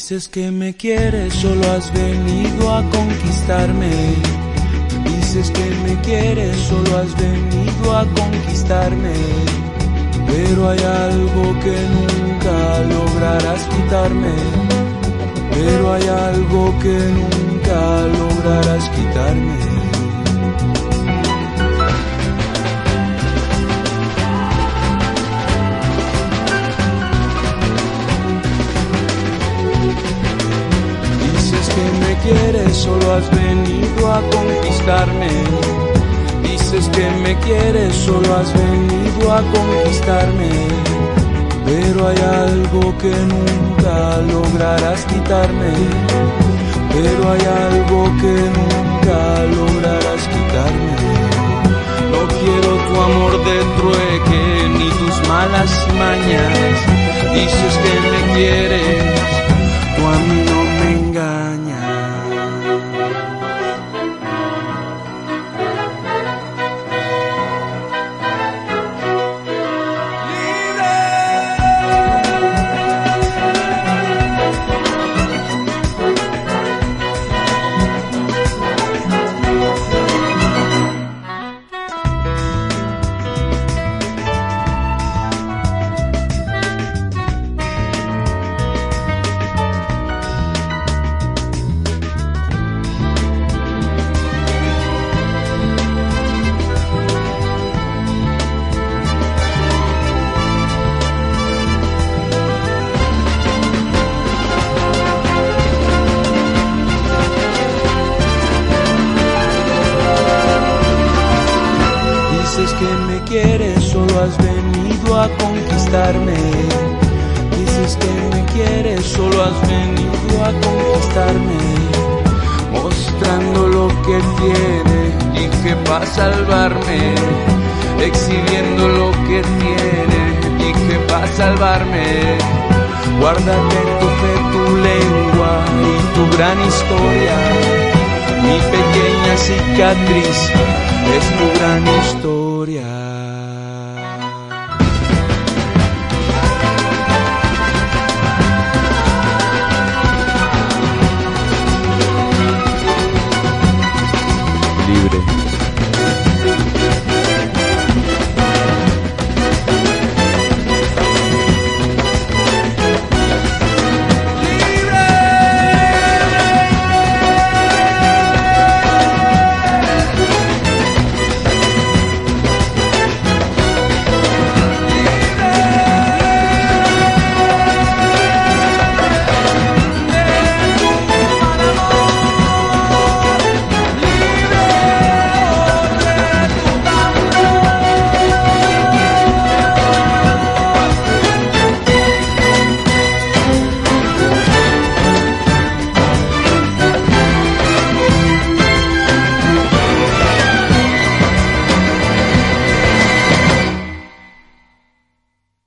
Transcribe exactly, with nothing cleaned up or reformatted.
Dices que me quieres, solo has venido a conquistarme. Dices que me quieres, solo has venido a conquistarme. Pero hay algo que nunca lograrás quitarme. Pero hay algo que nunca lograrás quitarme. Quieres, solo has venido a conquistarme. Dices que me quieres, solo has venido a conquistarme. Pero hay algo que nunca lograrás quitarme. Pero hay algo que nunca lograrás quitarme. No quiero tu amor de trueque ni tus malas mañas. Dices que me quieres, tú a mí no me engañas. Dices que me quieres, solo has venido a conquistarme. Dices que me quieres, solo has venido a conquistarme. Mostrando lo que tiene y que va a salvarme. Exhibiendo lo que tiene y que va a salvarme. Guárdate tu fe, tu lengua y tu gran historia. Mi pequeña cicatriz es tu gran historia.